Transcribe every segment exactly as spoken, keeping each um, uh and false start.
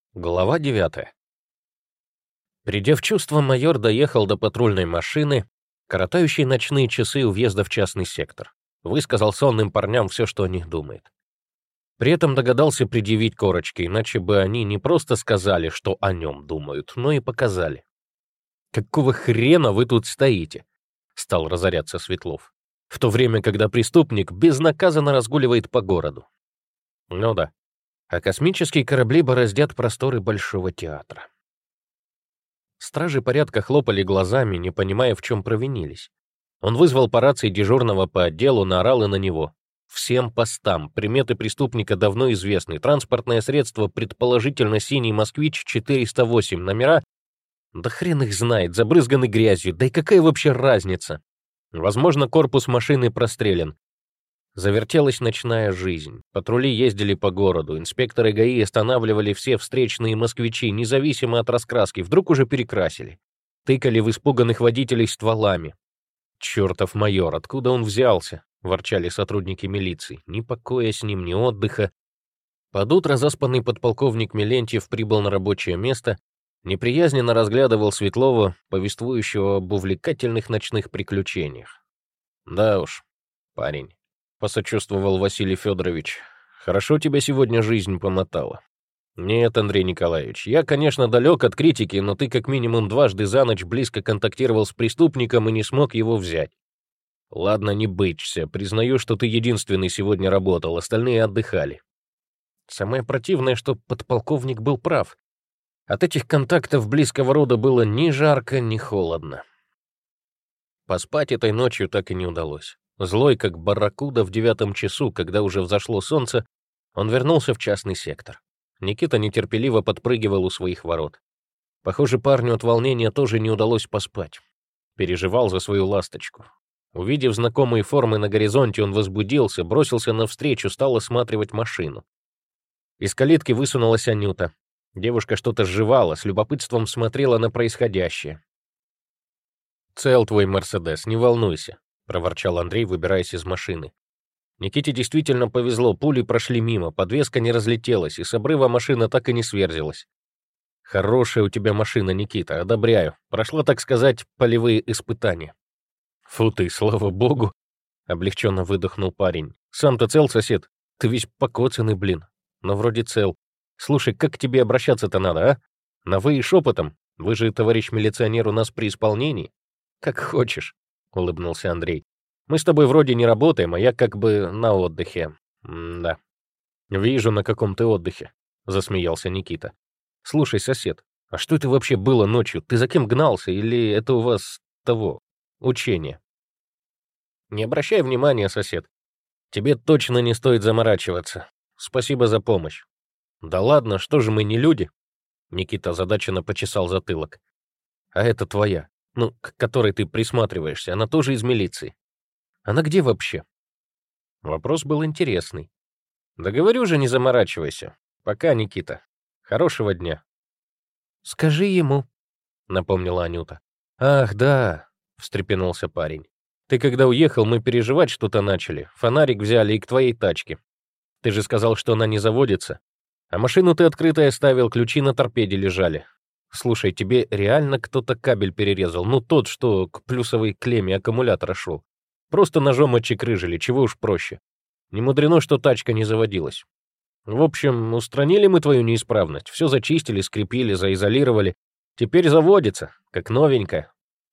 Глава девятая. Придя в чувство, майор доехал до патрульной машины, коротающей ночные часы у въезда в частный сектор. Высказал сонным парням все, что о них думает. При этом догадался предъявить корочки, иначе бы они не просто сказали, что о нем думают, но и показали. «Какого хрена вы тут стоите?» — стал разоряться Светлов. В то время, когда преступник безнаказанно разгуливает по городу. Ну да. А космические корабли бороздят просторы Большого театра. Стражи порядка хлопали глазами, не понимая, в чем провинились. Он вызвал по рации дежурного по отделу, наорал и на него. Всем постам, приметы преступника давно известны. Транспортное средство, предположительно синий «Москвич» четыреста восемь, номера... Да хрен их знает, забрызганы грязью, да и какая вообще разница? Возможно, корпус машины прострелен. Завертелась ночная жизнь. Патрули ездили по городу, инспекторы ГАИ останавливали все встречные москвичи, независимо от раскраски, вдруг уже перекрасили. Тыкали в испуганных водителей стволами. «Чертов майор, откуда он взялся?» — ворчали сотрудники милиции. Ни покоя с ним, ни отдыха. Под утро заспанный подполковник Мелентьев прибыл на рабочее место, неприязненно разглядывал Светлова, повествующего об увлекательных ночных приключениях. «Да уж, парень», — посочувствовал Василий Федорович. «Хорошо тебя сегодня жизнь помотала». «Нет, Андрей Николаевич, я, конечно, далек от критики, но ты как минимум дважды за ночь близко контактировал с преступником и не смог его взять. Ладно, не бычься, признаю, что ты единственный сегодня работал, остальные отдыхали». Самое противное, что подполковник был прав. От этих контактов близкого рода было ни жарко, ни холодно. Поспать этой ночью так и не удалось. Злой, как барракуда в девятом часу, когда уже взошло солнце, он вернулся в частный сектор. Никита нетерпеливо подпрыгивал у своих ворот. Похоже, парню от волнения тоже не удалось поспать. Переживал за свою ласточку. Увидев знакомые формы на горизонте, он возбудился, бросился навстречу, стал осматривать машину. Из калитки высунулась Анюта. Девушка что-то жевала, с любопытством смотрела на происходящее. «Цел твой Мерседес, не волнуйся», — проворчал Андрей, выбираясь из машины. Никите действительно повезло, пули прошли мимо, подвеска не разлетелась, и с обрыва машина так и не сверзилась. «Хорошая у тебя машина, Никита, одобряю. Прошла, так сказать, полевые испытания». «Фу ты, слава богу!» — облегченно выдохнул парень. «Сам-то цел, сосед? Ты весь покоцанный, блин. Но вроде цел. Слушай, как к тебе обращаться-то надо, а? На «вы» и шепотом? Вы же, товарищ милиционер, у нас при исполнении?» «Как хочешь», — улыбнулся Андрей. «Мы с тобой вроде не работаем, а я как бы на отдыхе. М-да». «Вижу, на каком ты отдыхе», — засмеялся Никита. «Слушай, сосед, а что это вообще было ночью? Ты за кем гнался? Или это у вас того, учение?» «Не обращай внимания, сосед. Тебе точно не стоит заморачиваться. Спасибо за помощь». «Да ладно, что же мы не люди?» Никита озадаченно почесал затылок. «А это твоя, ну, к которой ты присматриваешься, она тоже из милиции. Она где вообще?» Вопрос был интересный. «Да говорю же, не заморачивайся. Пока, Никита. Хорошего дня». «Скажи ему», — напомнила Анюта. «Ах, да», — встрепенулся парень. «Ты когда уехал, мы переживать что-то начали. Фонарик взяли и к твоей тачке. Ты же сказал, что она не заводится. А машину ты открытой оставил, ключи на торпеде лежали. Слушай, тебе реально кто-то кабель перерезал? Ну, тот, что к плюсовой клемме аккумулятора шел. Просто ножом отчекрыжили, чего уж проще. Не мудрено, что тачка не заводилась. В общем, устранили мы твою неисправность. Все зачистили, скрепили, заизолировали. Теперь заводится, как новенькая».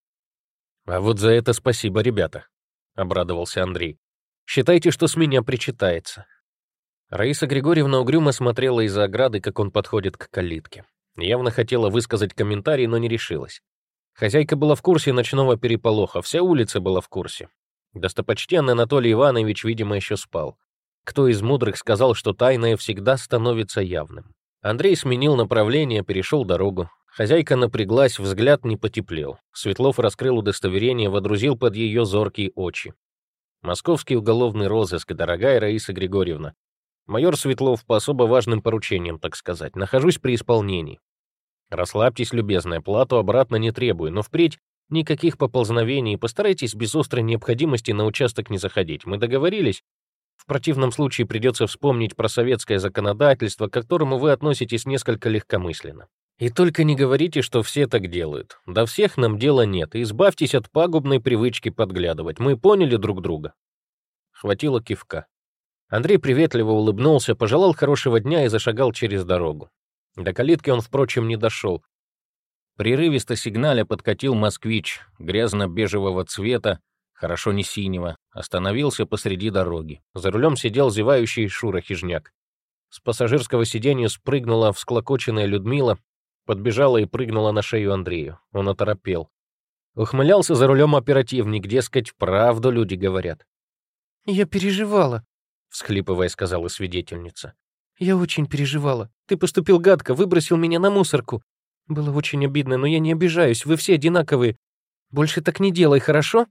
«А вот за это спасибо, ребята», — обрадовался Андрей. «Считайте, что с меня причитается». Раиса Григорьевна угрюмо смотрела из-за ограды, как он подходит к калитке. Явно хотела высказать комментарий, но не решилась. Хозяйка была в курсе ночного переполоха, вся улица была в курсе. Достопочтенный Анатолий Иванович, видимо, еще спал. Кто из мудрых сказал, что тайное всегда становится явным? Андрей сменил направление, перешел дорогу. Хозяйка напряглась, взгляд не потеплел. Светлов раскрыл удостоверение, водрузил под ее зоркие очи. «Московский уголовный розыск, дорогая Раиса Григорьевна. Майор Светлов по особо важным поручениям, так сказать. Нахожусь при исполнении. Расслабьтесь, любезная, плату обратно не требую, но впредь никаких поползновений, постарайтесь без острой необходимости на участок не заходить. Мы договорились?» В противном случае придется вспомнить про советское законодательство, к которому вы относитесь несколько легкомысленно. И только не говорите, что все так делают. До всех нам дела нет, и избавьтесь от пагубной привычки подглядывать. Мы поняли друг друга?» Хватило кивка. Андрей приветливо улыбнулся, пожелал хорошего дня и зашагал через дорогу. До калитки он, впрочем, не дошел. Прерывисто сигналя подкатил москвич грязно-бежевого цвета, хорошо не синего, остановился посреди дороги. За рулем сидел зевающий Шура Хижняк. С пассажирского сиденья спрыгнула всклокоченная Людмила, подбежала и прыгнула на шею Андрею. Он оторопел. Ухмылялся за рулем оперативник, дескать, правду люди говорят. «Я переживала», — всхлипывая, сказала свидетельница. «Я очень переживала. Ты поступил гадко, выбросил меня на мусорку. Было очень обидно, но я не обижаюсь, вы все одинаковые. Больше так не делай, хорошо?»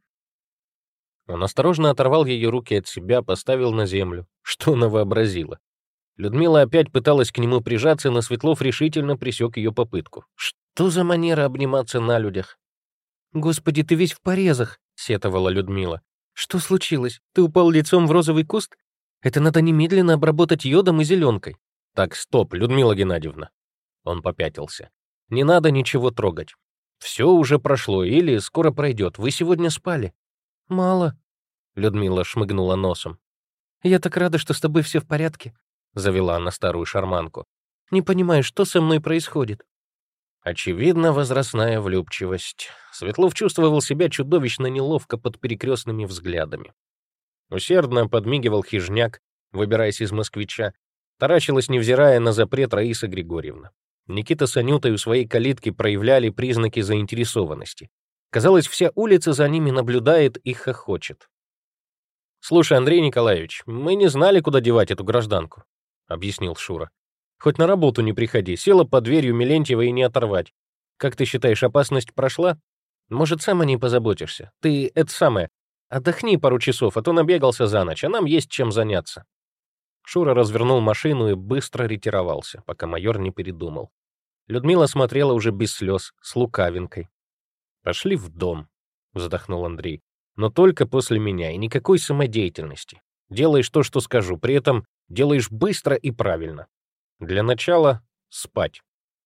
Он осторожно оторвал ее руки от себя, поставил на землю. Что она вообразила? Людмила опять пыталась к нему прижаться, но Светлов решительно пресек ее попытку. Что за манера обниматься на людях? «Господи, ты весь в порезах», — сетовала Людмила. «Что случилось? Ты упал лицом в розовый куст? Это надо немедленно обработать йодом и зеленкой». «Так, стоп, Людмила Геннадьевна». Он попятился. «Не надо ничего трогать. Все уже прошло или скоро пройдет. Вы сегодня спали?» «Мало», — Людмила шмыгнула носом. «Я так рада, что с тобой все в порядке», — завела она старую шарманку. «Не понимаю, что со мной происходит». Очевидно, возрастная влюбчивость. Светлов чувствовал себя чудовищно неловко под перекрестными взглядами. Усердно подмигивал Хижняк, выбираясь из москвича. Таращилась, невзирая на запрет, Раиса Григорьевна. Никита с Анютой у своей калитки проявляли признаки заинтересованности. Казалось, вся улица за ними наблюдает и хохочет. «Слушай, Андрей Николаевич, мы не знали, куда девать эту гражданку», — объяснил Шура. «Хоть на работу не приходи, села под дверью Мелентьева и не оторвать. Как ты считаешь, опасность прошла? Может, сам о ней позаботишься? Ты, это самое, отдохни пару часов, а то набегался за ночь, а нам есть чем заняться». Шура развернул машину и быстро ретировался, пока майор не передумал. Людмила смотрела уже без слез, с лукавинкой. «Пошли в дом», — вздохнул Андрей. «Но только после меня, и никакой самодеятельности. Делаешь то, что скажу, при этом делаешь быстро и правильно. Для начала — спать».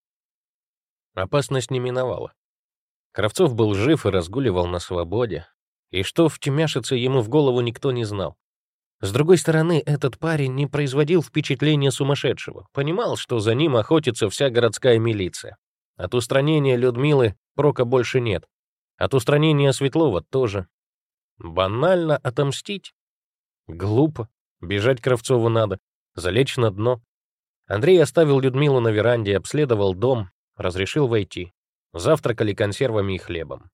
Опасность не миновала. Кравцов был жив и разгуливал на свободе, и что втемяшится ему в голову, никто не знал. С другой стороны, этот парень не производил впечатления сумасшедшего, понимал, что за ним охотится вся городская милиция. От устранения Людмилы прока больше нет, от устранения Светлова тоже. Банально отомстить? Глупо. Бежать Кравцову надо, залечь на дно. Андрей оставил Людмилу на веранде, обследовал дом, разрешил войти. Завтракали консервами и хлебом.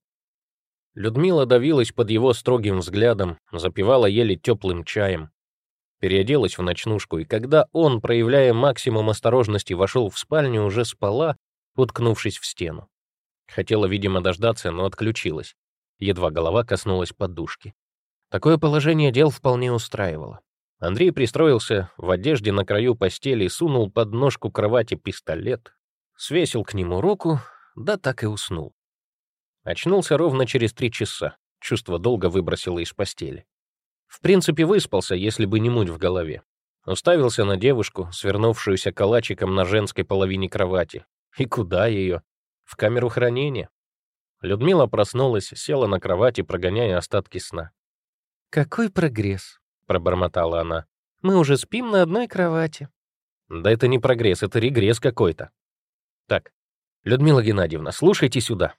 Людмила давилась под его строгим взглядом, запивала еле теплым чаем. Переоделась в ночнушку, и когда он, проявляя максимум осторожности, вошел в спальню, уже спала, уткнувшись в стену. Хотела, видимо, дождаться, но отключилась. Едва голова коснулась подушки. Такое положение дел вполне устраивало. Андрей пристроился в одежде на краю постели, сунул под ножку кровати пистолет, свесил к нему руку, да так и уснул. Очнулся ровно через три часа. Чувство долго выбросило из постели. В принципе, выспался, если бы не муть в голове. Уставился на девушку, свернувшуюся калачиком на женской половине кровати. И куда ее? В камеру хранения. Людмила проснулась, села на кровати, прогоняя остатки сна. «Какой прогресс», — пробормотала она. «Мы уже спим на одной кровати». «Да это не прогресс, это регресс какой-то». «Так, Людмила Геннадьевна, слушайте сюда»,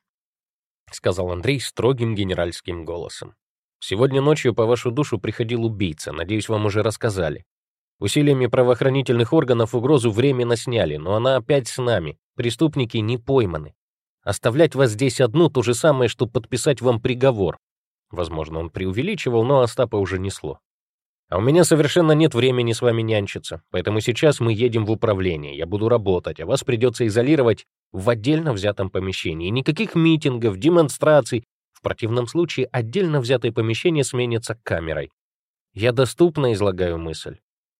— сказал Андрей строгим генеральским голосом. «Сегодня ночью по вашу душу приходил убийца, надеюсь, вам уже рассказали. Усилиями правоохранительных органов угрозу временно сняли, но она опять с нами, преступники не пойманы. Оставлять вас здесь одну — то же самое, что подписать вам приговор». Возможно, он преувеличивал, но Остапа уже несло. «А у меня совершенно нет времени с вами нянчиться, поэтому сейчас мы едем в управление, я буду работать, а вас придется изолировать в отдельно взятом помещении. Никаких митингов, демонстраций. В противном случае отдельно взятое помещение сменится камерой. Я доступно излагаю мысль».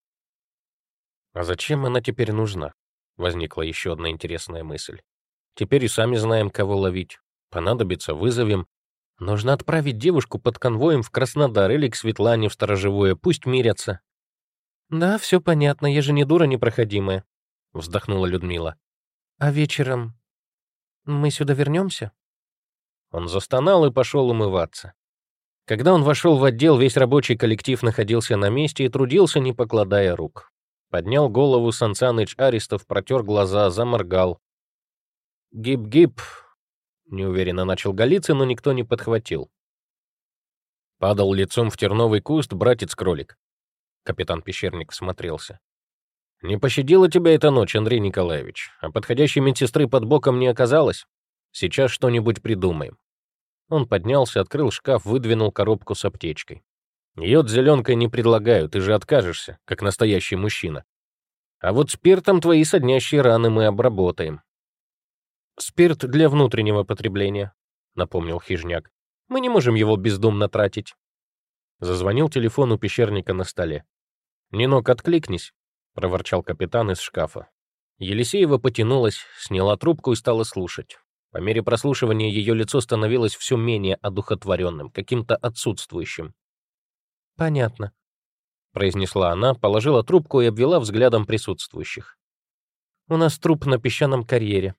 «А зачем она теперь нужна?» Возникла еще одна интересная мысль. «Теперь и сами знаем, кого ловить. Понадобится — вызовем. Нужно отправить девушку под конвоем в Краснодар или к Светлане в Сторожевое, пусть мирятся. Да, все понятно, я же не дура непроходимая, вздохнула Людмила. А вечером мы сюда вернемся? Он застонал и пошел умываться. Когда он вошел в отдел, весь рабочий коллектив находился на месте и трудился, не покладая рук. Поднял голову Сан Саныч Аристов, протер глаза, заморгал. «Гип-гип», — неуверенно начал Голицын, но никто не подхватил. Падал лицом в терновый куст братец-кролик. Капитан Пещерник всмотрелся. «Не пощадила тебя эта ночь, Андрей Николаевич, а подходящей медсестры под боком не оказалось? Сейчас что-нибудь придумаем». Он поднялся, открыл шкаф, выдвинул коробку с аптечкой. «Йод зеленкой не предлагаю, ты же откажешься, как настоящий мужчина. А вот спиртом твои соднящие раны мы обработаем». «Спирт для внутреннего потребления», — напомнил Хижняк. «Мы не можем его бездумно тратить». Зазвонил телефон у Пещерника на столе. «Нинок, откликнись», — проворчал капитан из шкафа. Елисеева потянулась, сняла трубку и стала слушать. По мере прослушивания ее лицо становилось все менее одухотворенным, каким-то отсутствующим. «Понятно», — произнесла она, положила трубку и обвела взглядом присутствующих. «У нас труп на песчаном карьере».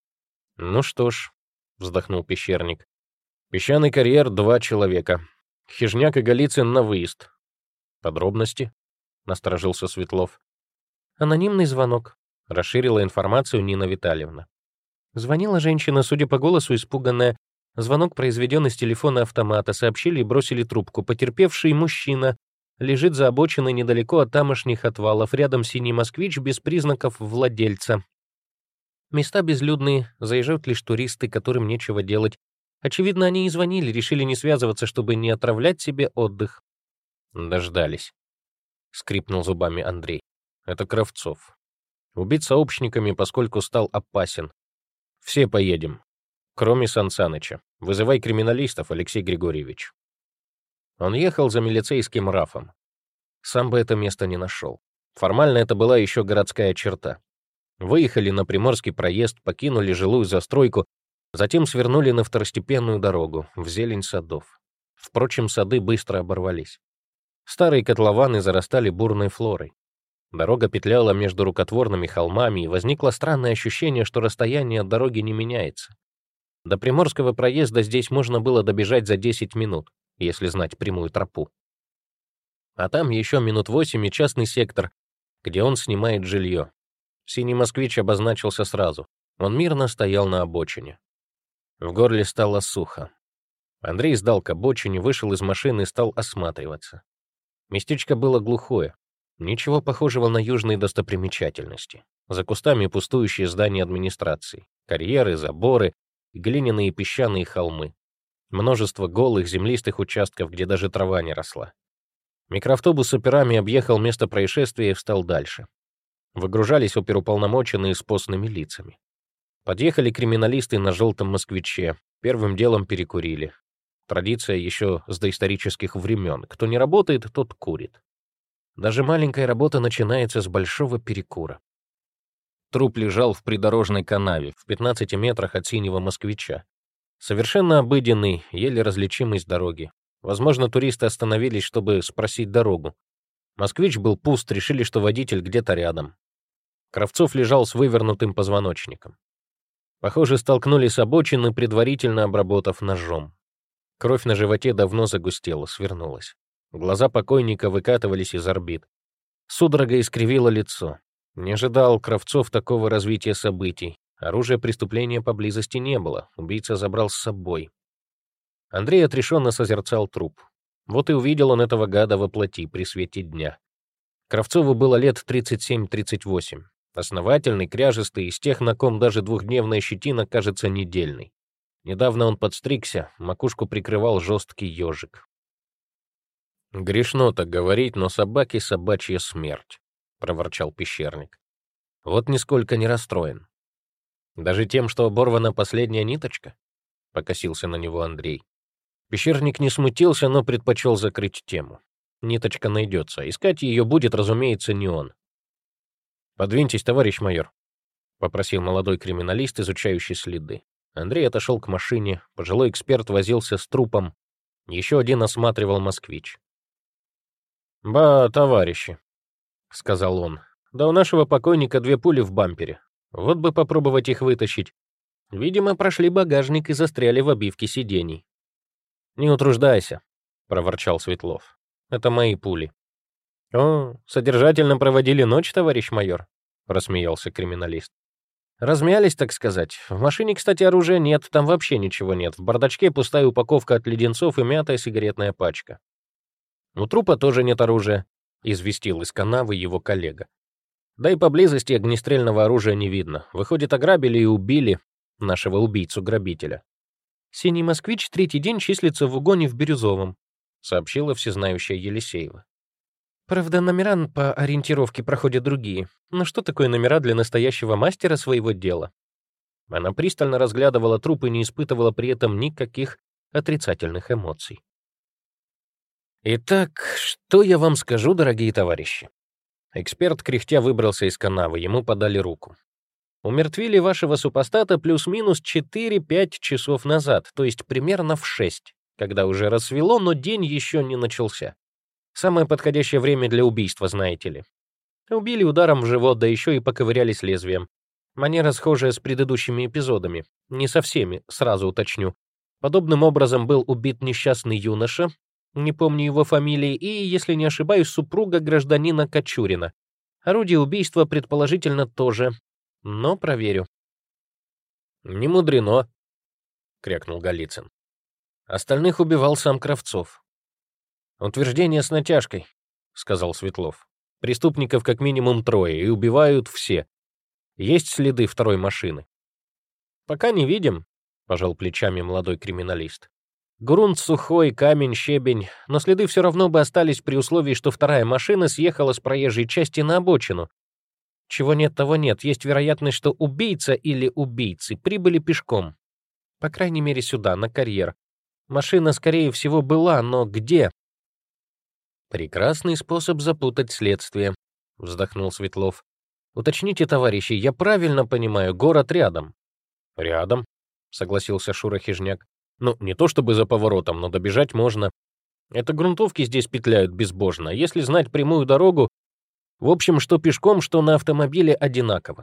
«Ну что ж», — вздохнул Пещерник. «Песчаный карьер — два человека. Хижняк и Голицын на выезд». «Подробности?» — насторожился Светлов. «Анонимный звонок», — расширила информацию Нина Витальевна. Звонила женщина, судя по голосу, испуганная. Звонок произведен из телефона автомата. Сообщили и бросили трубку. Потерпевший мужчина лежит за обочиной недалеко от тамошних отвалов. Рядом синий москвич без признаков владельца. Места безлюдные, заезжают лишь туристы, которым нечего делать. Очевидно, они и звонили, решили не связываться, чтобы не отравлять себе отдых. «Дождались», — скрипнул зубами Андрей. «Это Кравцов. Убит сообщниками, поскольку стал опасен. Все поедем, кроме Сан Саныча. Вызывай криминалистов, Алексей Григорьевич». Он ехал за милицейским рафом. Сам бы это место не нашел. Формально это была еще городская черта. Выехали на Приморский проезд, покинули жилую застройку, затем свернули на второстепенную дорогу, в зелень садов. Впрочем, сады быстро оборвались. Старые котлованы зарастали бурной флорой. Дорога петляла между рукотворными холмами, и возникло странное ощущение, что расстояние от дороги не меняется. До Приморского проезда здесь можно было добежать за десять минут, если знать прямую тропу. А там еще минут восемь и частный сектор, где он снимает жилье. Синий москвич обозначился сразу. Он мирно стоял на обочине. В горле стало сухо. Андрей сдал к обочине, вышел из машины и стал осматриваться. Местечко было глухое. Ничего похожего на южные достопримечательности. За кустами пустующие здания администрации, карьеры, заборы, глиняные и песчаные холмы. Множество голых землистых участков, где даже трава не росла. Микроавтобус с операми объехал место происшествия и встал дальше. Выгружались оперуполномоченные с постными лицами. Подъехали криминалисты на желтом москвиче. Первым делом перекурили. Традиция еще с доисторических времен. Кто не работает, тот курит. Даже маленькая работа начинается с большого перекура. Труп лежал в придорожной канаве, в пятнадцати метрах от синего москвича. Совершенно обыденный, еле различимый с дороги. Возможно, туристы остановились, чтобы спросить дорогу. Москвич был пуст, решили, что водитель где-то рядом. Кравцов лежал с вывернутым позвоночником. Похоже, столкнулись с обочины, предварительно обработав ножом. Кровь на животе давно загустела, свернулась. Глаза покойника выкатывались из орбит. Судорога искривила лицо. Не ожидал Кравцов такого развития событий. Оружия преступления поблизости не было. Убийца забрал с собой. Андрей отрешенно созерцал труп. Вот и увидел он этого гада во плоти при свете дня. Кравцову было лет тридцать семь тридцать восемь. Основательный, кряжистый, из тех, на ком даже двухдневная щетина кажется недельной. Недавно он подстригся, макушку прикрывал жесткий ежик. «Грешно так говорить, но собаки — собачья смерть», — проворчал Пещерник. «Вот нисколько не расстроен. Даже тем, что оборвана последняя ниточка?» — покосился на него Андрей. Пещерник не смутился, но предпочел закрыть тему. Ниточка найдется. Искать ее будет, разумеется, не он. «Подвиньтесь, товарищ майор», — попросил молодой криминалист, изучающий следы. Андрей отошел к машине. Пожилой эксперт возился с трупом. Еще один осматривал москвич. «Ба, товарищи», — сказал он. «Да у нашего покойника две пули в бампере. Вот бы попробовать их вытащить. Видимо, прошли багажник и застряли в обивке сидений». «Не утруждайся», — проворчал Светлов. «Это мои пули». «О, содержательно проводили ночь, товарищ майор», — рассмеялся криминалист. «Размялись, так сказать. В машине, кстати, оружия нет, там вообще ничего нет. В бардачке пустая упаковка от леденцов и мятая сигаретная пачка». «У трупа тоже нет оружия», — известил из канавы его коллега. «Да и поблизости огнестрельного оружия не видно. Выходит, ограбили и убили нашего убийцу-грабителя». «Синий москвич третий день числится в угоне в Бирюзовом», — сообщила всезнающая Елисеева. «Правда, номера по ориентировке проходят другие. Но что такое номера для настоящего мастера своего дела?» Она пристально разглядывала труп и не испытывала при этом никаких отрицательных эмоций. «Итак, что я вам скажу, дорогие товарищи?» Эксперт кряхтя выбрался из канавы, ему подали руку. «Умертвили вашего супостата плюс-минус четыре-пять часов назад, то есть примерно в шесть, когда уже рассвело, но день еще не начался. Самое подходящее время для убийства, знаете ли. Убили ударом в живот, да еще и поковырялись лезвием. Манера схожая с предыдущими эпизодами. Не со всеми, сразу уточню. Подобным образом был убит несчастный юноша, не помню его фамилии, и, если не ошибаюсь, супруга гражданина Кочурина. Орудие убийства, предположительно, тоже, но проверю». «Не мудрено», — крякнул Голицын. «Остальных убивал сам Кравцов». «Утверждение с натяжкой», — сказал Светлов. «Преступников как минимум трое, и убивают все. Есть следы второй машины?» «Пока не видим», — пожал плечами молодой криминалист. «Грунт сухой, камень, щебень, но следы все равно бы остались при условии, что вторая машина съехала с проезжей части на обочину. Чего нет, того нет. Есть вероятность, что убийца или убийцы прибыли пешком. По крайней мере, сюда, на карьер. Машина, скорее всего, была, но где?» «Прекрасный способ запутать следствие», — вздохнул Светлов. «Уточните, товарищи, я правильно понимаю, город рядом?» «Рядом», — согласился Шура Хижняк. «Ну, не то чтобы за поворотом, но добежать можно. Это грунтовки здесь петляют безбожно. Если знать прямую дорогу, в общем, что пешком, что на автомобиле одинаково».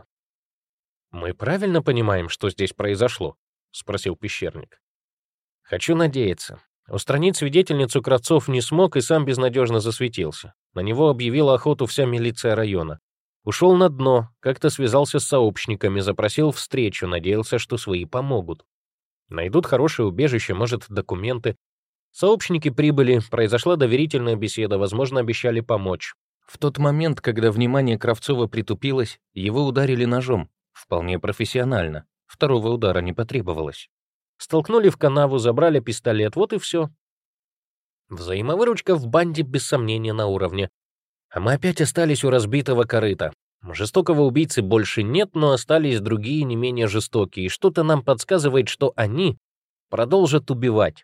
«Мы правильно понимаем, что здесь произошло?» — спросил Пещерник. «Хочу надеяться. Устранить свидетельницу Кравцов не смог и сам безнадежно засветился. На него объявила охоту вся милиция района. Ушел на дно, как-то связался с сообщниками, запросил встречу, надеялся, что свои помогут. Найдут хорошее убежище, может, документы. Сообщники прибыли, произошла доверительная беседа, возможно, обещали помочь. В тот момент, когда внимание Кравцова притупилось, его ударили ножом. Вполне профессионально. Второго удара не потребовалось. Столкнули в канаву, забрали пистолет, вот и все. Взаимовыручка в банде без сомнения на уровне. А мы опять остались у разбитого корыта. Жестокого убийцы больше нет, но остались другие не менее жестокие, и что-то нам подсказывает, что они продолжат убивать.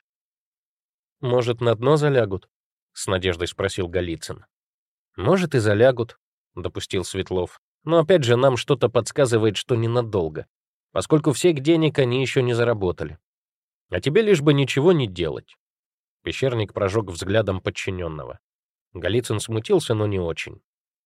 «Может, на дно залягут?» — с надеждой спросил Голицын. «Может, и залягут», — допустил Светлов. «Но опять же нам что-то подсказывает, что ненадолго, поскольку всех денег они еще не заработали. А тебе лишь бы ничего не делать». Пещерник прожег взглядом подчиненного. Голицын смутился, но не очень.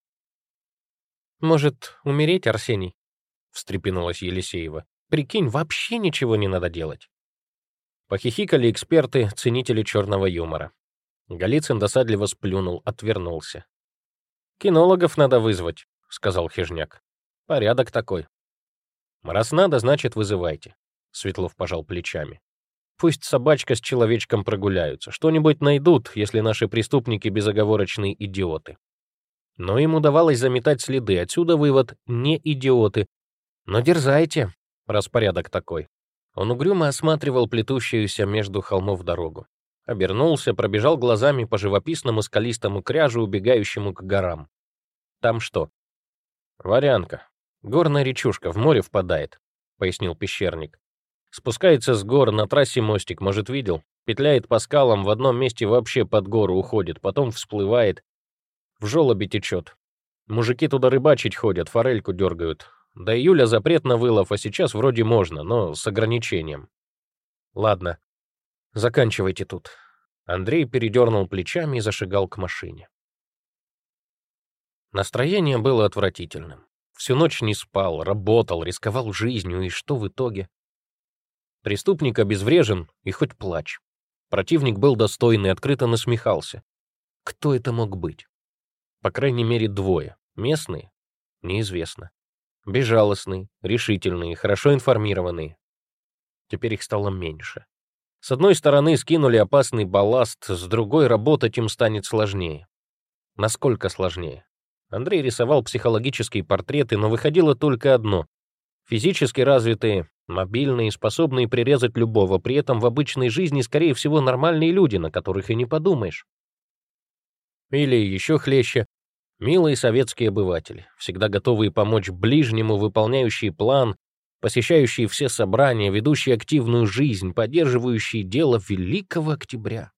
«Может, умереть, Арсений?» — встрепенулась Елисеева. «Прикинь, вообще ничего не надо делать». Похихикали эксперты, ценители черного юмора. Голицын досадливо сплюнул, отвернулся. «Кинологов надо вызвать», — сказал Хижняк. «Порядок такой». «Раз надо, значит, вызывайте», — Светлов пожал плечами. «Пусть собачка с человечком прогуляются. Что-нибудь найдут, если наши преступники безоговорочные идиоты». Но им удавалось заметать следы, отсюда вывод — не идиоты. Но дерзайте, раз порядок такой. Он угрюмо осматривал плетущуюся между холмов дорогу. Обернулся, пробежал глазами по живописному скалистому кряжу, убегающему к горам. Там что? «Варянка. Горная речушка, в море впадает», — пояснил Пещерник. «Спускается с гор, на трассе мостик, может, видел? Петляет по скалам, в одном месте вообще под гору уходит, потом всплывает. В желобе течет. Мужики туда рыбачить ходят, форельку дергают. До июля запрет на вылов, а сейчас вроде можно, но с ограничением». «Ладно, заканчивайте тут». Андрей передернул плечами и зашагал к машине. Настроение было отвратительным. Всю ночь не спал, работал, рисковал жизнью, и что в итоге? Преступник обезврежен, и хоть плачь. Противник был достойный, открыто насмехался. Кто это мог быть? По крайней мере, двое. Местные? Неизвестно. Безжалостные, решительные, хорошо информированные. Теперь их стало меньше. С одной стороны, скинули опасный балласт, с другой, работать им станет сложнее. Насколько сложнее? Андрей рисовал психологические портреты, но выходило только одно. Физически развитые, мобильные, способные прирезать любого, при этом в обычной жизни, скорее всего, нормальные люди, на которых и не подумаешь. Или еще хлеще, милые советские обыватели, всегда готовые помочь ближнему, выполняющие план, посещающие все собрания, ведущие активную жизнь, поддерживающие дело Великого Октября.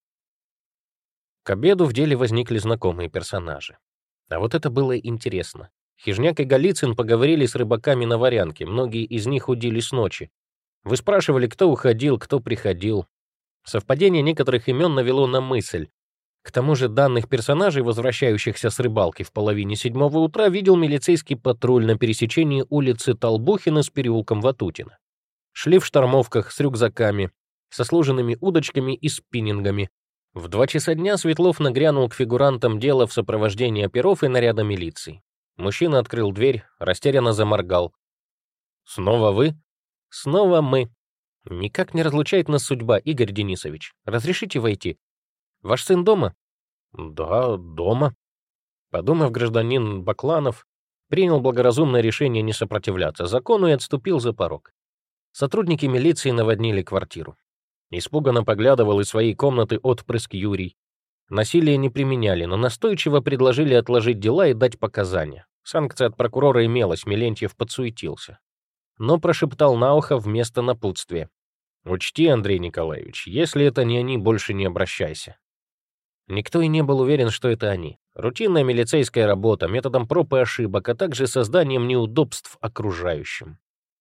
К обеду в деле возникли знакомые персонажи. А вот это было интересно. Хижняк и Голицын поговорили с рыбаками на Варянке, многие из них удили с ночи. Выспрашивали, кто уходил, кто приходил. Совпадение некоторых имен навело на мысль. К тому же данных персонажей, возвращающихся с рыбалки в половине седьмого утра, видел милицейский патруль на пересечении улицы Толбухина с переулком Ватутина. Шли в штормовках с рюкзаками, со сложенными удочками и спиннингами. В два часа дня Светлов нагрянул к фигурантам дела в сопровождении оперов и наряда милиции. Мужчина открыл дверь, растерянно заморгал. «Снова вы?» «Снова мы. Никак не разлучает нас судьба, Игорь Денисович. Разрешите войти? Ваш сын дома?» «Да, дома». Подумав, гражданин Бакланов принял благоразумное решение не сопротивляться закону и отступил за порог. Сотрудники милиции наводнили квартиру. Испуганно поглядывал из своей комнаты отпрыск Юрий. Насилие не применяли, но настойчиво предложили отложить дела и дать показания. Санкция от прокурора имелась, Мелентьев подсуетился. Но прошептал на ухо вместо напутствия: «Учти, Андрей Николаевич, если это не они, больше не обращайся». Никто и не был уверен, что это они. Рутинная милицейская работа, методом проб и ошибок, а также созданием неудобств окружающим.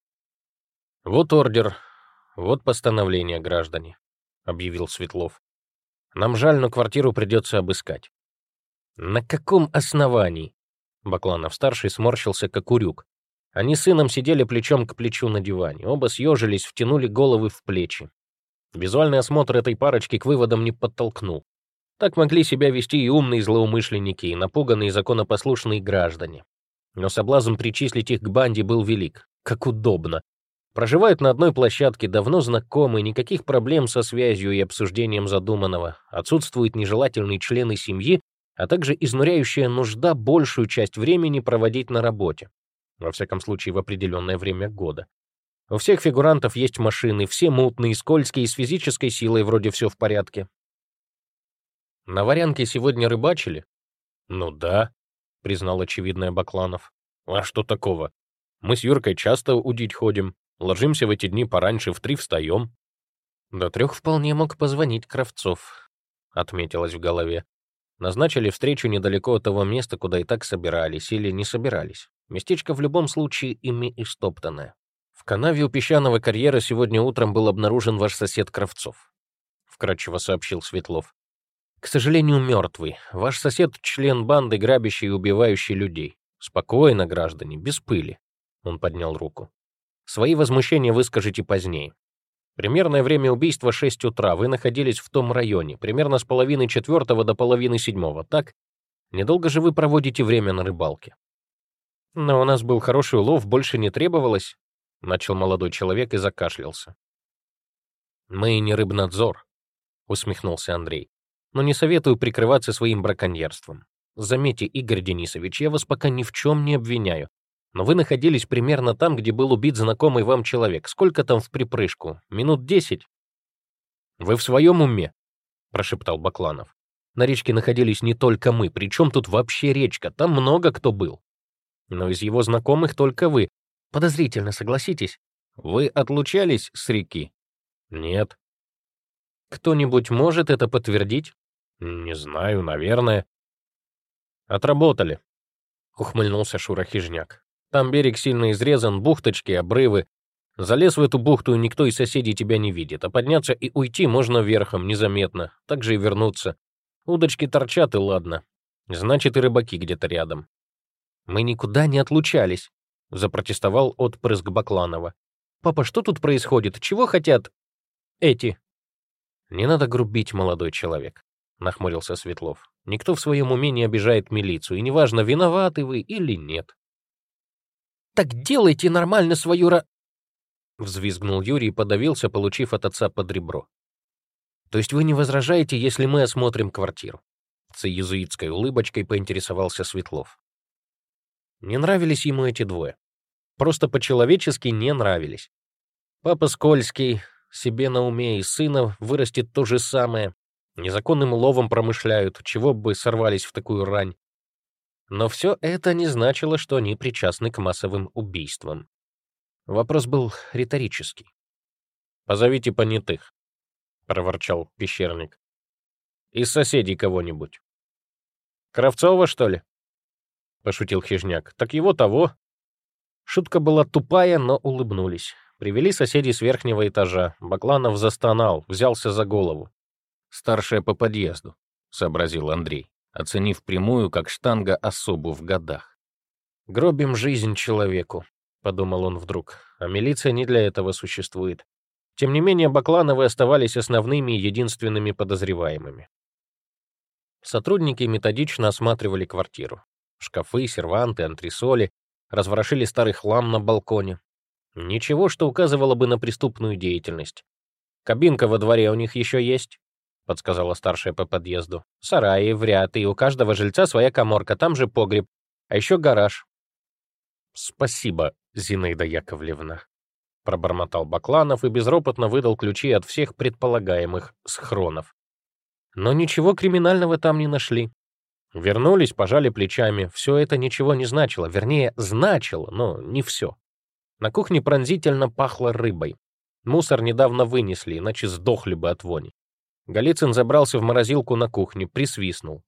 «Вот ордер, вот постановление, граждане», — объявил Светлов. «Нам жаль, но квартиру придется обыскать». «На каком основании?» Бакланов-старший сморщился, как урюк. Они с сыном сидели плечом к плечу на диване. Оба съежились, втянули головы в плечи. Визуальный осмотр этой парочки к выводам не подтолкнул. Так могли себя вести и умные злоумышленники, и напуганные законопослушные граждане. Но соблазн причислить их к банде был велик. Как удобно. Проживают на одной площадке, давно знакомы, никаких проблем со связью и обсуждением задуманного. Отсутствуют нежелательные члены семьи, а также изнуряющая нужда большую часть времени проводить на работе. Во всяком случае, в определенное время года. У всех фигурантов есть машины, все мутные, скользкие, с физической силой вроде все в порядке. На Варянке сегодня рыбачили? Ну да, признал очевидное Бакланов. А что такого? Мы с Юркой часто удить ходим. Ложимся в эти дни пораньше, в три встаем. До трех вполне мог позвонить Кравцов, отметилось в голове. Назначили встречу недалеко от того места, куда и так собирались, или не собирались. Местечко в любом случае ими истоптанное. В канаве у песчаного карьера сегодня утром был обнаружен ваш сосед Кравцов, вкратчиво сообщил Светлов. К сожалению, мертвый. Ваш сосед — член банды, грабящий и убивающий людей. Спокойно, граждане, без пыли. Он поднял руку. Свои возмущения выскажите позднее. Примерное время убийства — шесть утра. Вы находились в том районе, примерно с половины четвертого до половины седьмого, так? Недолго же вы проводите время на рыбалке. Но у нас был хороший улов, больше не требовалось, — начал молодой человек и закашлялся. Мы не рыбнадзор, — усмехнулся Андрей. Но не советую прикрываться своим браконьерством. Заметьте, Игорь Денисович, я вас пока ни в чем не обвиняю. Но вы находились примерно там, где был убит знакомый вам человек. Сколько там в припрыжку? Минут десять? Вы в своем уме? Прошептал Бакланов. На речке находились не только мы. Причем тут вообще речка? Там много кто был. Но из его знакомых только вы. Подозрительно, согласитесь? Вы отлучались с реки? Нет. Кто-нибудь может это подтвердить? Не знаю, наверное. Отработали, ухмыльнулся Шура Хижняк. Там берег сильно изрезан, бухточки, обрывы. Залез в эту бухту, и никто из соседей тебя не видит. А подняться и уйти можно верхом, незаметно. Так же и вернуться. Удочки торчат, и ладно. Значит, и рыбаки где-то рядом. «Мы никуда не отлучались», — запротестовал отпрыск Бакланова. «Папа, что тут происходит? Чего хотят эти?» «Не надо грубить, молодой человек», — нахмурился Светлов. «Никто в своем уме не обижает милицию, и неважно, виноваты вы или нет». «Так делайте нормально свою ра...» — взвизгнул Юрий и подавился, получив от отца под ребро. «То есть вы не возражаете, если мы осмотрим квартиру?» С иезуитской улыбочкой поинтересовался Светлов. Не нравились ему эти двое. Просто по-человечески не нравились. Папа скользкий, себе на уме, и сына вырастет то же самое. Незаконным уловом промышляют, чего бы сорвались в такую рань. Но все это не значило, что они причастны к массовым убийствам. Вопрос был риторический. «Позовите понятых», — проворчал пещерник. «Из соседей кого-нибудь». «Кравцова, что ли?» — пошутил хижняк. «Так его того». Шутка была тупая, но улыбнулись. Привели соседей с верхнего этажа. Бакланов застонал, взялся за голову. «Старшая по подъезду», — сообразил Андрей, оценив прямую, как штанга, особу в годах. «Гробим жизнь человеку», — подумал он вдруг, «а милиция не для этого существует». Тем не менее, Баклановы оставались основными и единственными подозреваемыми. Сотрудники методично осматривали квартиру. Шкафы, серванты, антресоли, разворошили старый хлам на балконе. Ничего, что указывало бы на преступную деятельность. «Кабинка во дворе у них еще есть», — подсказала старшая по подъезду. «Сараи, вряд, и у каждого жильца своя каморка, там же погреб, а еще гараж». «Спасибо, Зинаида Яковлевна», — пробормотал Бакланов и безропотно выдал ключи от всех предполагаемых схронов. Но ничего криминального там не нашли. Вернулись, пожали плечами. Все это ничего не значило. Вернее, значило, но не все. На кухне пронзительно пахло рыбой. Мусор недавно вынесли, иначе сдохли бы от вони. Голицын забрался в морозилку на кухне, присвистнул.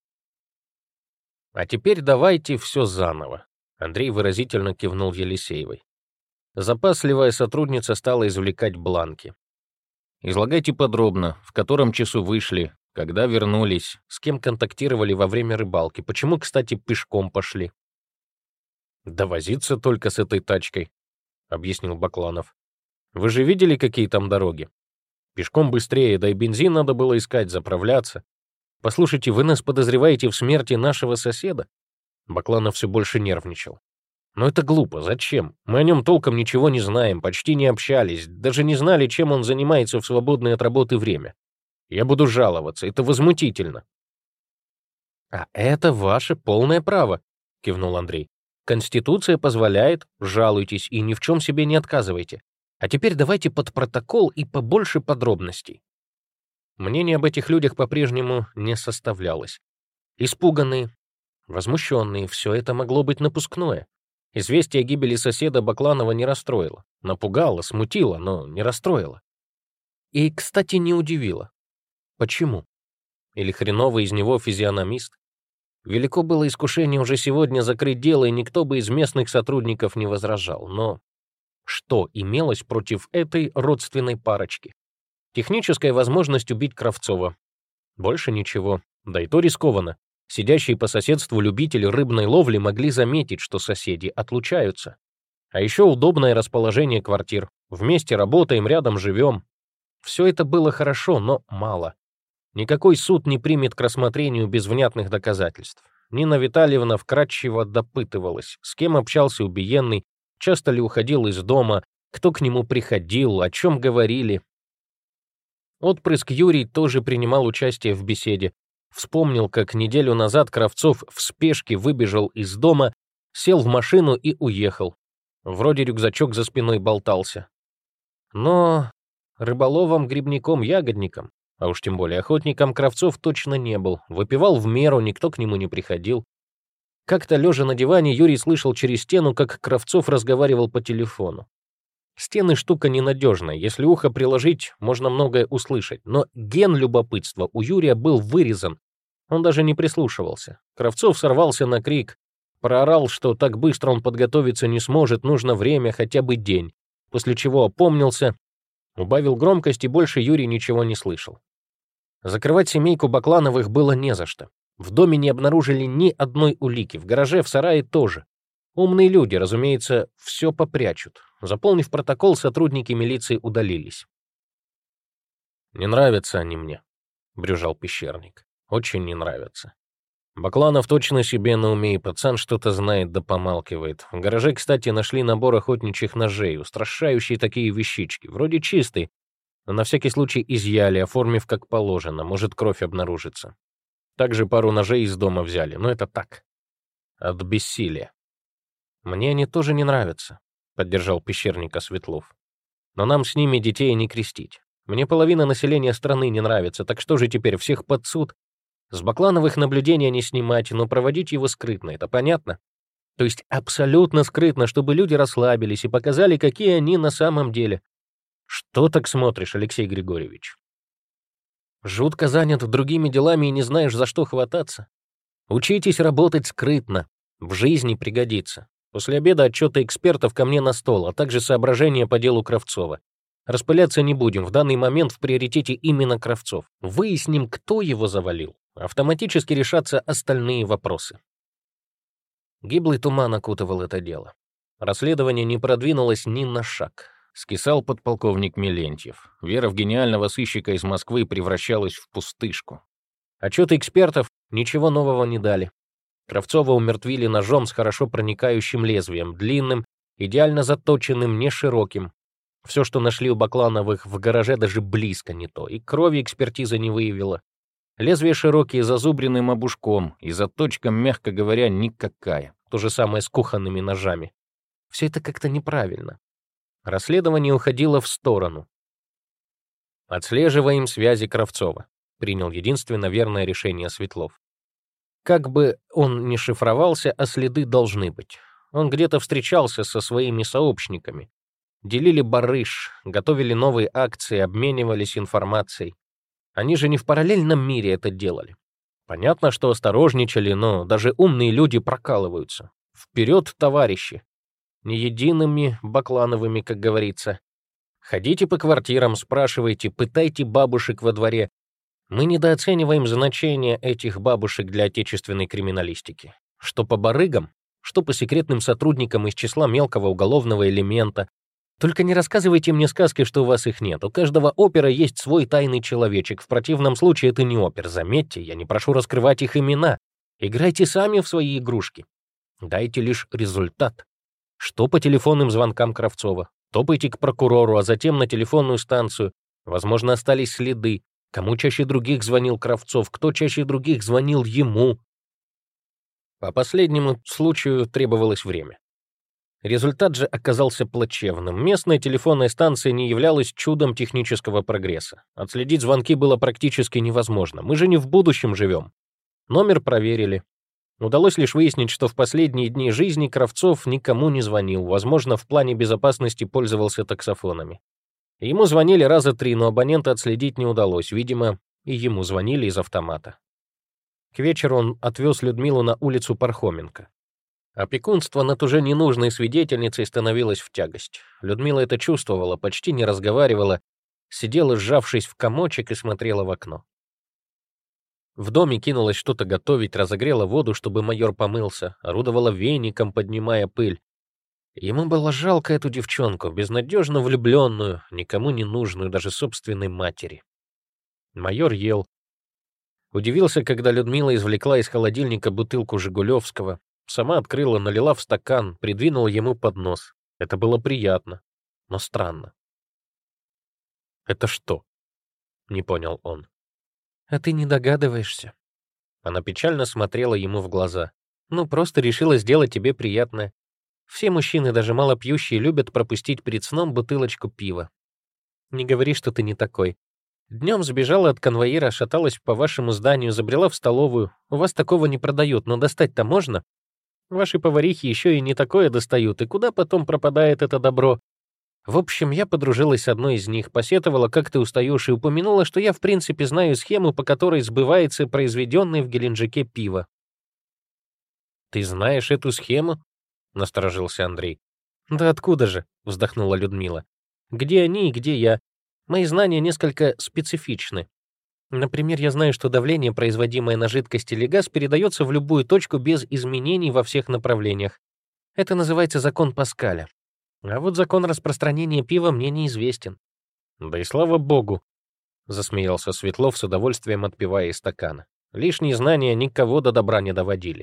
«А теперь давайте все заново», — Андрей выразительно кивнул Елисеевой. Запасливая сотрудница стала извлекать бланки. «Излагайте подробно, в котором часу вышли, когда вернулись, с кем контактировали во время рыбалки, почему, кстати, пешком пошли». «Да возиться только с этой тачкой», — объяснил Бакланов. «Вы же видели, какие там дороги? Пешком быстрее, да и бензин надо было искать, заправляться. Послушайте, вы нас подозреваете в смерти нашего соседа?» Бакланов все больше нервничал. «Но это глупо, зачем? Мы о нем толком ничего не знаем, почти не общались, даже не знали, чем он занимается в свободное от работы время. Я буду жаловаться, это возмутительно». «А это ваше полное право», — кивнул Андрей. «Конституция позволяет, жалуйтесь и ни в чем себе не отказывайте. А теперь давайте под протокол и побольше подробностей». Мнение об этих людях по-прежнему не составлялось. Испуганные, возмущенные, все это могло быть напускное. Известие о гибели соседа Бакланова не расстроило. Напугало, смутило, но не расстроило. И, кстати, не удивило. Почему? Или хреновый из него физиономист? Велико было искушение уже сегодня закрыть дело, и никто бы из местных сотрудников не возражал. Но что имелось против этой родственной парочки? Техническая возможность убить Кравцова. Больше ничего. Да и то рискованно. Сидящие по соседству любители рыбной ловли могли заметить, что соседи отлучаются. А еще удобное расположение квартир. Вместе работаем, рядом живем. Все это было хорошо, но мало. Никакой суд не примет к рассмотрению без внятных доказательств. Нина Витальевна вкратчиво допытывалась, с кем общался убиенный, часто ли уходил из дома, кто к нему приходил, о чем говорили. Отпрыск Юрий тоже принимал участие в беседе. Вспомнил, как неделю назад Кравцов в спешке выбежал из дома, сел в машину и уехал. Вроде рюкзачок за спиной болтался. Но рыболовом, грибником, ягодником, а уж тем более охотником, Кравцов точно не был. Выпивал в меру, никто к нему не приходил. Как-то, лежа на диване, Юрий слышал через стену, как Кравцов разговаривал по телефону. Стены штука ненадежная, если ухо приложить, можно многое услышать, но ген любопытства у Юрия был вырезан. Он даже не прислушивался. Кравцов сорвался на крик, проорал, что так быстро он подготовиться не сможет, нужно время, хотя бы день, после чего опомнился, убавил громкость, и больше Юрий ничего не слышал. Закрывать семейку Баклановых было не за что. В доме не обнаружили ни одной улики, в гараже, в сарае тоже. Умные люди, разумеется, все попрячут. Заполнив протокол, сотрудники милиции удалились. «Не нравятся они мне», — брюзжал Пещерник. «Очень не нравятся. Бакланов точно себе на уме, и пацан что-то знает да помалкивает. В гараже, кстати, нашли набор охотничьих ножей, устрашающие такие вещички. Вроде чистые, но на всякий случай изъяли, оформив как положено, может, кровь обнаружится. Также пару ножей из дома взяли, но это так, от бессилия. Мне они тоже не нравятся», — поддержал Пещерника Светлов. «Но нам с ними детей не крестить. Мне половина населения страны не нравится, так что же теперь, всех под суд? С Баклановых наблюдения не снимать, но проводить его скрытно, это понятно? То есть абсолютно скрытно, чтобы люди расслабились и показали, какие они на самом деле. Что так смотришь, Алексей Григорьевич? Жутко занят другими делами и не знаешь, за что хвататься? Учитесь работать скрытно, в жизни пригодится. После обеда отчеты экспертов ко мне на стол, а также соображения по делу Кравцова. Распыляться не будем, в данный момент в приоритете именно Кравцов. Выясним, кто его завалил. Автоматически решатся остальные вопросы. Гиблый туман окутывал это дело. Расследование не продвинулось ни на шаг. Скисал подполковник Мелентьев. Вера в гениального сыщика из Москвы превращалась в пустышку. Отчеты экспертов ничего нового не дали. Кравцова умертвили ножом с хорошо проникающим лезвием, длинным, идеально заточенным, не широким. Все, что нашли у Баклановых в гараже, даже близко не то, и крови экспертиза не выявила. Лезвие широкие, зазубренным обушком, и заточка, мягко говоря, никакая. То же самое с кухонными ножами. Все это как-то неправильно. Расследование уходило в сторону. «Отслеживаем связи Кравцова», — принял единственно верное решение Светлов. Как бы он ни шифровался, а следы должны быть. Он где-то встречался со своими сообщниками. Делили барыш, готовили новые акции, обменивались информацией. Они же не в параллельном мире это делали. Понятно, что осторожничали, но даже умные люди прокалываются. Вперед, товарищи! Не едиными Баклановыми, как говорится. Ходите по квартирам, спрашивайте, пытайте бабушек во дворе. Мы недооцениваем значение этих бабушек для отечественной криминалистики. Что по барыгам, что по секретным сотрудникам из числа мелкого уголовного элемента. Только не рассказывайте мне сказки, что у вас их нет. У каждого опера есть свой тайный человечек. В противном случае это не опер. Заметьте, я не прошу раскрывать их имена. Играйте сами в свои игрушки. Дайте лишь результат. Что по телефонным звонкам Кравцова? Топайте к прокурору, а затем на телефонную станцию. Возможно, остались следы. Кому чаще других звонил Кравцов, кто чаще других звонил ему. По последнему случаю требовалось время. Результат же оказался плачевным. Местная телефонная станция не являлась чудом технического прогресса. Отследить звонки было практически невозможно. Мы же не в будущем живем. Номер проверили. Удалось лишь выяснить, что в последние дни жизни Кравцов никому не звонил. Возможно, в плане безопасности пользовался таксофонами. Ему звонили раза три, но абонента отследить не удалось. Видимо, и ему звонили из автомата. К вечеру он отвез Людмилу на улицу Пархоменко. Опекунство над уже ненужной свидетельницей становилось в тягость. Людмила это чувствовала, почти не разговаривала, сидела, сжавшись в комочек, и смотрела в окно. В доме кинулась что-то готовить, разогрела воду, чтобы майор помылся, орудовала веником, поднимая пыль. Ему было жалко эту девчонку, безнадежно влюбленную, никому не нужную, даже собственной матери. Майор ел. Удивился, когда Людмила извлекла из холодильника бутылку Жигулевского, сама открыла, налила в стакан, придвинула ему под нос. Это было приятно, но странно. «Это что?» — не понял он. «А ты не догадываешься?» Она печально смотрела ему в глаза. «Ну, просто решила сделать тебе приятное. Все мужчины, даже малопьющие, любят пропустить перед сном бутылочку пива. Не говори, что ты не такой. Днем сбежала от конвоира, шаталась по вашему зданию, забрела в столовую. У вас такого не продают, но достать-то можно? Ваши поварихи еще и не такое достают, и куда потом пропадает это добро? В общем, я подружилась с одной из них, посетовала, как ты устаешь, и упомянула, что я в принципе знаю схему, по которой сбывается произведенное в Геленджике пиво. «Ты знаешь эту схему?» — насторожился Андрей. «Да откуда же?» — вздохнула Людмила. «Где они и где я? Мои знания несколько специфичны. Например, я знаю, что давление, производимое на жидкость или газ, передается в любую точку без изменений во всех направлениях. Это называется закон Паскаля. А вот закон распространения пива мне неизвестен». «Да и слава богу», — засмеялся Светлов, с удовольствием отпивая из стакана. «Лишние знания никого до добра не доводили».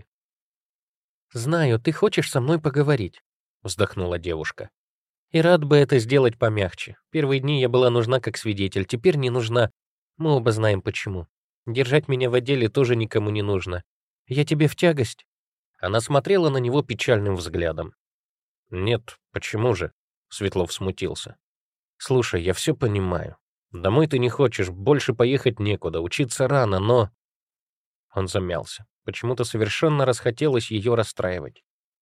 «Знаю, ты хочешь со мной поговорить», — вздохнула девушка. «И рад бы это сделать помягче. Первые дни я была нужна как свидетель, теперь не нужна. Мы оба знаем почему. Держать меня в отделе тоже никому не нужно. Я тебе в тягость?» Она смотрела на него печальным взглядом. «Нет, почему же?» — Светлов смутился. «Слушай, я все понимаю. Домой ты не хочешь, больше поехать некуда, учиться рано, но...» Он замялся. Почему-то совершенно расхотелось ее расстраивать.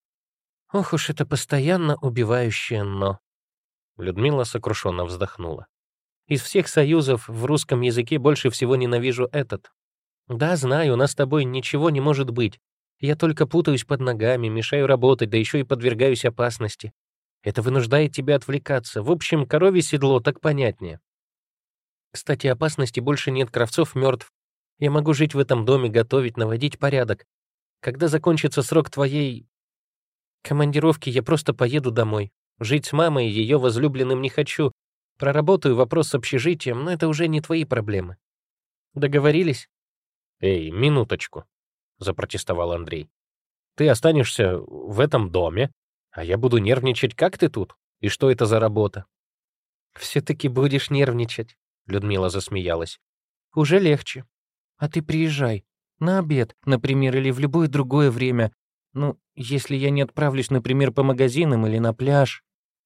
«Ох уж это постоянно убивающее «но». Людмила сокрушенно вздохнула. «Из всех союзов в русском языке больше всего ненавижу этот. Да, знаю, у нас с тобой ничего не может быть. Я только путаюсь под ногами, мешаю работать, да еще и подвергаюсь опасности. Это вынуждает тебя отвлекаться. В общем, коровье седло так понятнее. Кстати, опасности больше нет, Кравцов мертв. Я могу жить в этом доме, готовить, наводить порядок. Когда закончится срок твоей командировки, я просто поеду домой. Жить с мамой и ее возлюбленным не хочу. Проработаю вопрос с общежитием, но это уже не твои проблемы. Договорились?» «Эй, минуточку», — запротестовал Андрей. «Ты останешься в этом доме, а я буду нервничать, как ты тут? И что это за работа?» «Все-таки будешь нервничать», — Людмила засмеялась. «Уже легче. А ты приезжай. На обед, например, или в любое другое время. Ну, если я не отправлюсь, например, по магазинам или на пляж».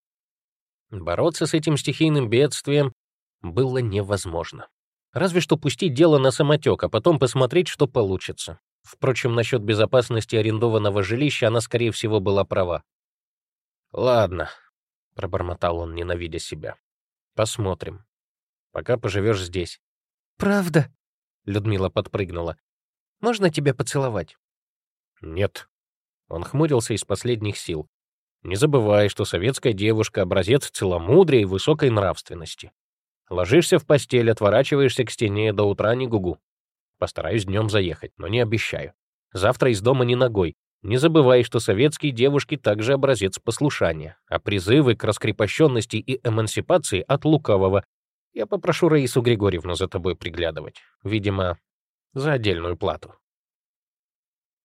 Бороться с этим стихийным бедствием было невозможно. Разве что пустить дело на самотек, а потом посмотреть, что получится. Впрочем, насчет безопасности арендованного жилища она, скорее всего, была права. «Ладно», — пробормотал он, ненавидя себя. «Посмотрим. Пока поживешь здесь». «Правда?» — Людмила подпрыгнула. «Можно тебя поцеловать?» «Нет». Он хмурился из последних сил. «Не забывай, что советская девушка — образец целомудрия и высокой нравственности. Ложишься в постель, отворачиваешься к стене, до утра не гугу. Постараюсь днем заехать, но не обещаю. Завтра из дома ни ногой. Не забывай, что советские девушки также образец послушания, а призывы к раскрепощенности и эмансипации от лукавого. Я попрошу Раису Григорьевну за тобой приглядывать. Видимо, за отдельную плату».